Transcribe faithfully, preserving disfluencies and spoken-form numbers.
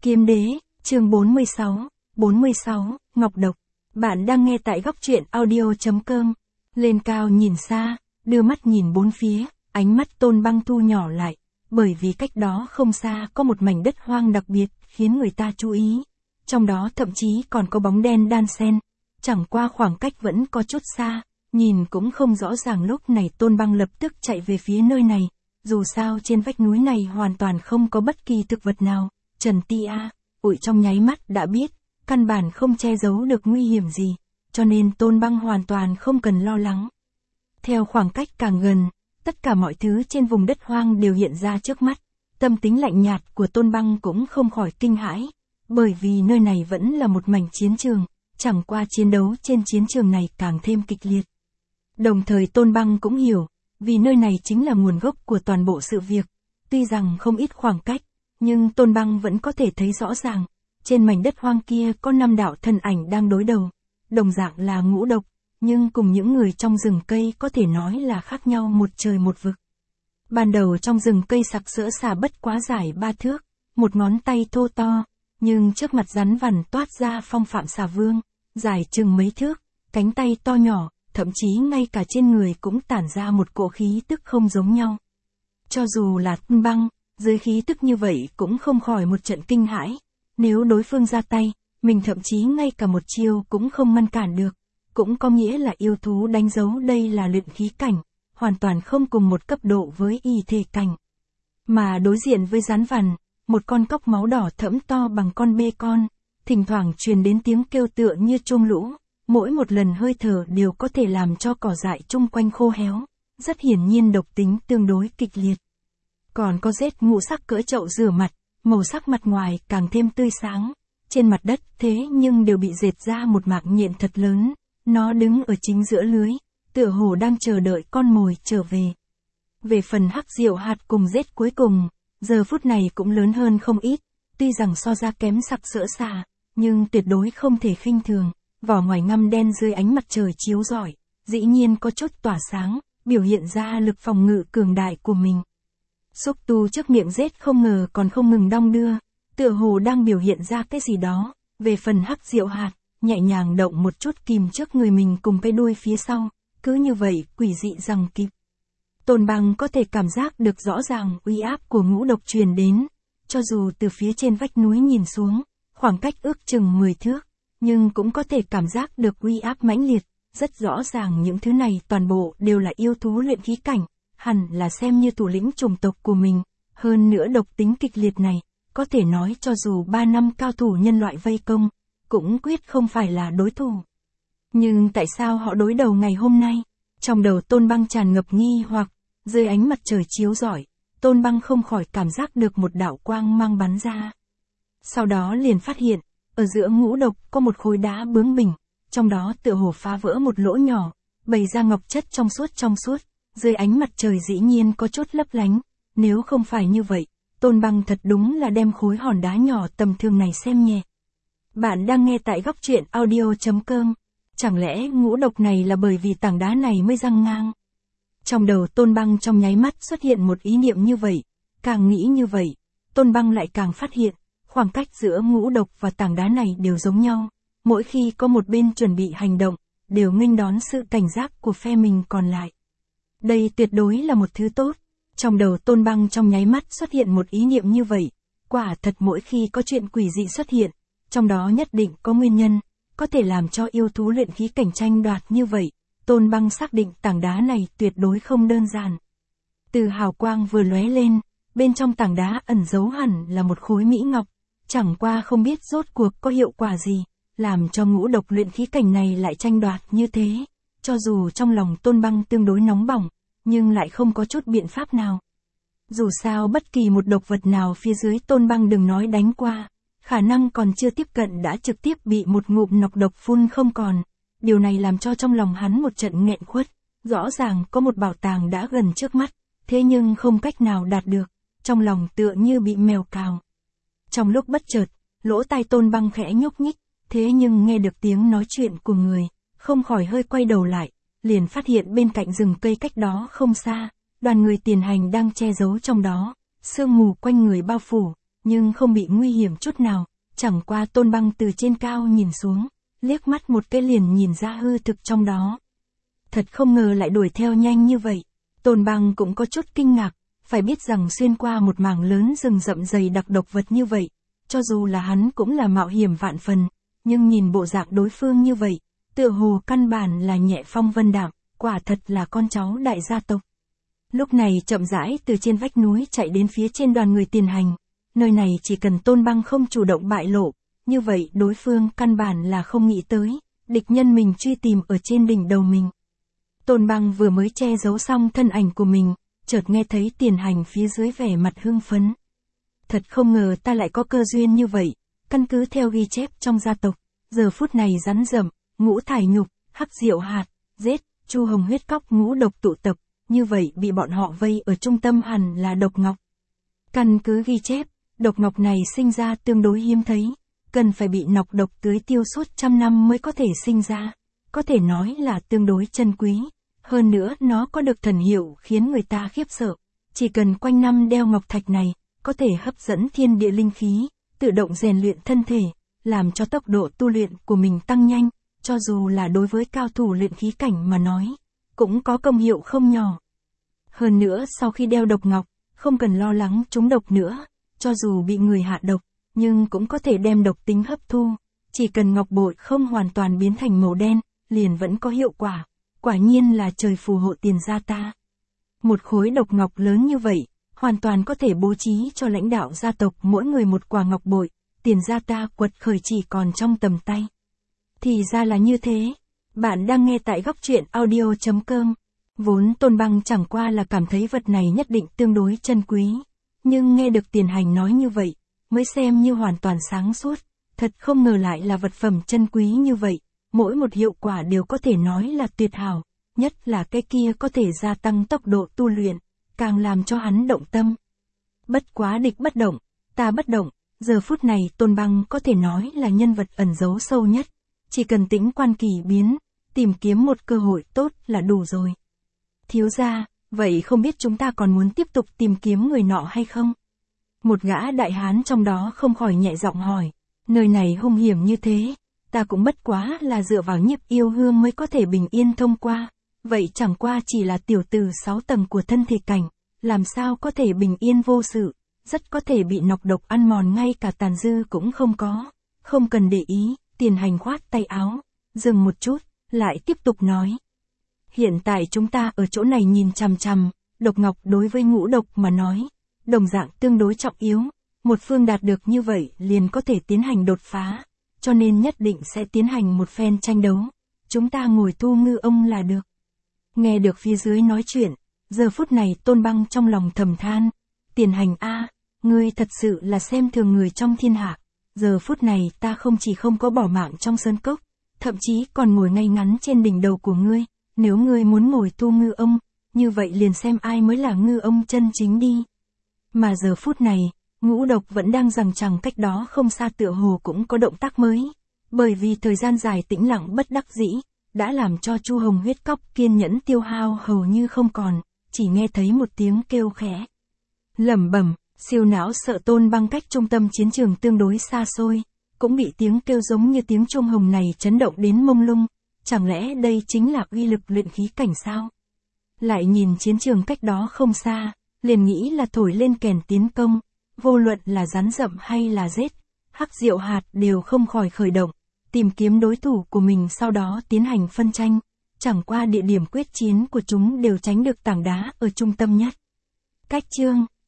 Kiếm đế, chương bốn mươi sáu, bốn mươi sáu, Ngọc độc. Bạn đang nghe tại góc truyện audio.com. Lên cao nhìn xa, đưa mắt nhìn bốn phía, ánh mắt Tôn Băng thu nhỏ lại, bởi vì cách đó không xa có một mảnh đất hoang đặc biệt, khiến người ta chú ý. Trong đó thậm chí còn có bóng đen đan xen, chẳng qua khoảng cách vẫn có chút xa, nhìn cũng không rõ ràng. Lúc này Tôn Băng lập tức chạy về phía nơi này, dù sao trên vách núi này hoàn toàn không có bất kỳ thực vật nào. Trần Ti A, ủi trong nháy mắt đã biết, căn bản không che giấu được nguy hiểm gì, cho nên Tôn Băng hoàn toàn không cần lo lắng. Theo khoảng cách càng gần, tất cả mọi thứ trên vùng đất hoang đều hiện ra trước mắt, tâm tính lạnh nhạt của Tôn Băng cũng không khỏi kinh hãi, bởi vì nơi này vẫn là một mảnh chiến trường, chẳng qua chiến đấu trên chiến trường này càng thêm kịch liệt. Đồng thời Tôn Băng cũng hiểu, vì nơi này chính là nguồn gốc của toàn bộ sự việc, tuy rằng không ít khoảng cách, nhưng Tôn Băng vẫn có thể thấy rõ ràng, trên mảnh đất hoang kia có năm đạo thân ảnh đang đối đầu, đồng dạng là ngũ độc, nhưng cùng những người trong rừng cây có thể nói là khác nhau một trời một vực. Ban đầu trong rừng cây sặc sỡ xà bất quá dài ba thước, một ngón tay thô to, nhưng trước mặt rắn vằn toát ra phong phạm xà vương, dài chừng mấy thước, cánh tay to nhỏ, thậm chí ngay cả trên người cũng tản ra một cỗ khí tức không giống nhau. Cho dù là Tôn Băng, dưới khí tức như vậy cũng không khỏi một trận kinh hãi, nếu đối phương ra tay, mình thậm chí ngay cả một chiêu cũng không ngăn cản được, cũng có nghĩa là yêu thú đánh dấu đây là luyện khí cảnh, hoàn toàn không cùng một cấp độ với y thể cảnh. Mà đối diện với rắn vằn, một con cóc máu đỏ thẫm to bằng con bê con, thỉnh thoảng truyền đến tiếng kêu tựa như chuông lũ, mỗi một lần hơi thở đều có thể làm cho cỏ dại chung quanh khô héo, rất hiển nhiên độc tính tương đối kịch liệt. Còn có rết ngũ sắc cỡ chậu rửa mặt, màu sắc mặt ngoài càng thêm tươi sáng, trên mặt đất thế nhưng đều bị dệt ra một mạc nhện thật lớn, nó đứng ở chính giữa lưới, tựa hồ đang chờ đợi con mồi trở về. Về phần hắc diệu hạt cùng rết cuối cùng, giờ phút này cũng lớn hơn không ít, tuy rằng so ra kém sặc sỡ xà, nhưng tuyệt đối không thể khinh thường, vỏ ngoài ngăm đen dưới ánh mặt trời chiếu rọi, dĩ nhiên có chút tỏa sáng, biểu hiện ra lực phòng ngự cường đại của mình. Xúc tu trước miệng rết không ngờ còn không ngừng đong đưa, tựa hồ đang biểu hiện ra cái gì đó. Về phần hắc diệu hạt, nhẹ nhàng động một chút kìm trước người mình cùng cái đuôi phía sau, cứ như vậy quỷ dị rằng kịp. Tôn Băng có thể cảm giác được rõ ràng uy áp của ngũ độc truyền đến, cho dù từ phía trên vách núi nhìn xuống, khoảng cách ước chừng mười thước, nhưng cũng có thể cảm giác được uy áp mãnh liệt, rất rõ ràng những thứ này toàn bộ đều là yêu thú luyện khí cảnh, hẳn là xem như thủ lĩnh chủng tộc của mình, hơn nữa độc tính kịch liệt này, có thể nói cho dù ba năm cao thủ nhân loại vây công, cũng quyết không phải là đối thủ. Nhưng tại sao họ đối đầu ngày hôm nay? Trong đầu Tôn Băng tràn ngập nghi hoặc, dưới ánh mặt trời chiếu rọi, Tôn Băng không khỏi cảm giác được một đạo quang mang bắn ra. Sau đó liền phát hiện, ở giữa ngũ độc có một khối đá bướng bỉnh, trong đó tựa hồ phá vỡ một lỗ nhỏ, bày ra ngọc chất trong suốt trong suốt, dưới ánh mặt trời dĩ nhiên có chút lấp lánh, nếu không phải như vậy, Tôn Băng thật đúng là đem khối hòn đá nhỏ tầm thường này xem nhẹ. Bạn đang nghe tại góc truyện audio.com, chẳng lẽ ngũ độc này là bởi vì tảng đá này mới răng ngang? Trong đầu Tôn Băng trong nháy mắt xuất hiện một ý niệm như vậy, càng nghĩ như vậy, Tôn Băng lại càng phát hiện, khoảng cách giữa ngũ độc và tảng đá này đều giống nhau, mỗi khi có một bên chuẩn bị hành động, đều nghênh đón sự cảnh giác của phe mình còn lại. Đây tuyệt đối là một thứ tốt, trong đầu Tôn Băng trong nháy mắt xuất hiện một ý niệm như vậy, quả thật mỗi khi có chuyện quỷ dị xuất hiện, trong đó nhất định có nguyên nhân, có thể làm cho yêu thú luyện khí cảnh tranh đoạt như vậy, Tôn Băng xác định tảng đá này tuyệt đối không đơn giản. Từ hào quang vừa lóe lên, bên trong tảng đá ẩn giấu hẳn là một khối mỹ ngọc, chẳng qua không biết rốt cuộc có hiệu quả gì, làm cho ngũ độc luyện khí cảnh này lại tranh đoạt như thế, cho dù trong lòng Tôn Băng tương đối nóng bỏng, nhưng lại không có chút biện pháp nào. Dù sao bất kỳ một độc vật nào phía dưới Tôn Băng đừng nói đánh qua, khả năng còn chưa tiếp cận đã trực tiếp bị một ngụm nọc độc phun không còn, điều này làm cho trong lòng hắn một trận nghẹn khuất, rõ ràng có một bảo tàng đã gần trước mắt, thế nhưng không cách nào đạt được, trong lòng tựa như bị mèo cào. Trong lúc bất chợt, lỗ tai Tôn Băng khẽ nhúc nhích, thế nhưng nghe được tiếng nói chuyện của người, không khỏi hơi quay đầu lại, liền phát hiện bên cạnh rừng cây cách đó không xa, đoàn người tiền hành đang che giấu trong đó, sương mù quanh người bao phủ, nhưng không bị nguy hiểm chút nào, chẳng qua Tôn Băng từ trên cao nhìn xuống, liếc mắt một cái liền nhìn ra hư thực trong đó. Thật không ngờ lại đuổi theo nhanh như vậy. Tôn Băng cũng có chút kinh ngạc, phải biết rằng xuyên qua một mảng lớn rừng rậm dày đặc độc vật như vậy, cho dù là hắn cũng là mạo hiểm vạn phần, nhưng nhìn bộ dạng đối phương như vậy, tựa hồ căn bản là nhẹ phong vân đạm, quả thật là con cháu đại gia tộc. Lúc này chậm rãi từ trên vách núi chạy đến phía trên đoàn người Tiền Hành, nơi này chỉ cần Tôn Băng không chủ động bại lộ, như vậy đối phương căn bản là không nghĩ tới, địch nhân mình truy tìm ở trên đỉnh đầu mình. Tôn Băng vừa mới che giấu xong thân ảnh của mình, chợt nghe thấy Tiền Hành phía dưới vẻ mặt hưng phấn. Thật không ngờ ta lại có cơ duyên như vậy, căn cứ theo ghi chép trong gia tộc, giờ phút này rắn rậm, ngũ thải nhục, hắc diệu hạt, giết, chu hồng huyết cóc ngũ độc tụ tập, như vậy bị bọn họ vây ở trung tâm hẳn là độc ngọc. Căn cứ ghi chép, độc ngọc này sinh ra tương đối hiếm thấy, cần phải bị nọc độc tưới tiêu suốt trăm năm mới có thể sinh ra, có thể nói là tương đối chân quý. Hơn nữa nó có được thần hiệu khiến người ta khiếp sợ, chỉ cần quanh năm đeo ngọc thạch này, có thể hấp dẫn thiên địa linh khí, tự động rèn luyện thân thể, làm cho tốc độ tu luyện của mình tăng nhanh, cho dù là đối với cao thủ luyện khí cảnh mà nói, cũng có công hiệu không nhỏ. Hơn nữa sau khi đeo độc ngọc, không cần lo lắng trúng độc nữa, cho dù bị người hạ độc, nhưng cũng có thể đem độc tính hấp thu, chỉ cần ngọc bội không hoàn toàn biến thành màu đen, liền vẫn có hiệu quả. Quả nhiên là trời phù hộ Tiền gia ta. Một khối độc ngọc lớn như vậy, hoàn toàn có thể bố trí cho lãnh đạo gia tộc mỗi người một quả ngọc bội, Tiền gia ta quật khởi chỉ còn trong tầm tay. Thì ra là như thế. Bạn đang nghe tại góc truyện audio chấm com. Vốn Tôn Băng chẳng qua là cảm thấy vật này nhất định tương đối chân quý, nhưng nghe được Tiền Hành nói như vậy, mới xem như hoàn toàn sáng suốt, thật không ngờ lại là vật phẩm chân quý như vậy. Mỗi một hiệu quả đều có thể nói là tuyệt hảo, nhất là cái kia có thể gia tăng tốc độ tu luyện, càng làm cho hắn động tâm. Bất quá địch bất động, ta bất động, giờ phút này Tôn Băng có thể nói là nhân vật ẩn giấu sâu nhất, chỉ cần tĩnh quan kỳ biến, tìm kiếm một cơ hội tốt là đủ rồi. Thiếu gia, vậy không biết chúng ta còn muốn tiếp tục tìm kiếm người nọ hay không? Một gã đại hán trong đó không khỏi nhẹ giọng hỏi, nơi này hung hiểm như thế. Ta cũng bất quá là dựa vào nhiếp yêu hương mới có thể bình yên thông qua, vậy chẳng qua chỉ là tiểu tử sáu tầng của thân thể cảnh, làm sao có thể bình yên vô sự, rất có thể bị nọc độc ăn mòn ngay cả tàn dư cũng không có, không cần để ý. Tiền Hành khoát tay áo, dừng một chút, lại tiếp tục nói. Hiện tại chúng ta ở chỗ này nhìn chằm chằm, độc ngọc đối với ngũ độc mà nói, đồng dạng tương đối trọng yếu, một phương đạt được như vậy liền có thể tiến hành đột phá. Cho nên nhất định sẽ tiến hành một phen tranh đấu, chúng ta ngồi thu ngư ông là được. Nghe được phía dưới nói chuyện, giờ phút này Tôn Băng trong lòng thầm than, Tiền Hành a, ngươi thật sự là xem thường người trong thiên hạ, giờ phút này ta không chỉ không có bỏ mạng trong sơn cốc, thậm chí còn ngồi ngay ngắn trên đỉnh đầu của ngươi, nếu ngươi muốn ngồi thu ngư ông, như vậy liền xem ai mới là ngư ông chân chính đi. Mà giờ phút này, ngũ độc vẫn đang rằng chẳng cách đó không xa tựa hồ cũng có động tác mới, bởi vì thời gian dài tĩnh lặng bất đắc dĩ, đã làm cho chu hồng huyết cóc kiên nhẫn tiêu hao hầu như không còn, chỉ nghe thấy một tiếng kêu khẽ. Lẩm bẩm, siêu não sợ Tôn Băng cách trung tâm chiến trường tương đối xa xôi, cũng bị tiếng kêu giống như tiếng chuông hồng này chấn động đến mông lung, chẳng lẽ đây chính là uy lực luyện khí cảnh sao? Lại nhìn chiến trường cách đó không xa, liền nghĩ là thổi lên kèn tiến công. Vô luận là rắn rậm hay là rết, hắc diệu hạt đều không khỏi khởi động, tìm kiếm đối thủ của mình sau đó tiến hành phân tranh, chẳng qua địa điểm quyết chiến của chúng đều tránh được tảng đá ở trung tâm nhất. Cách chương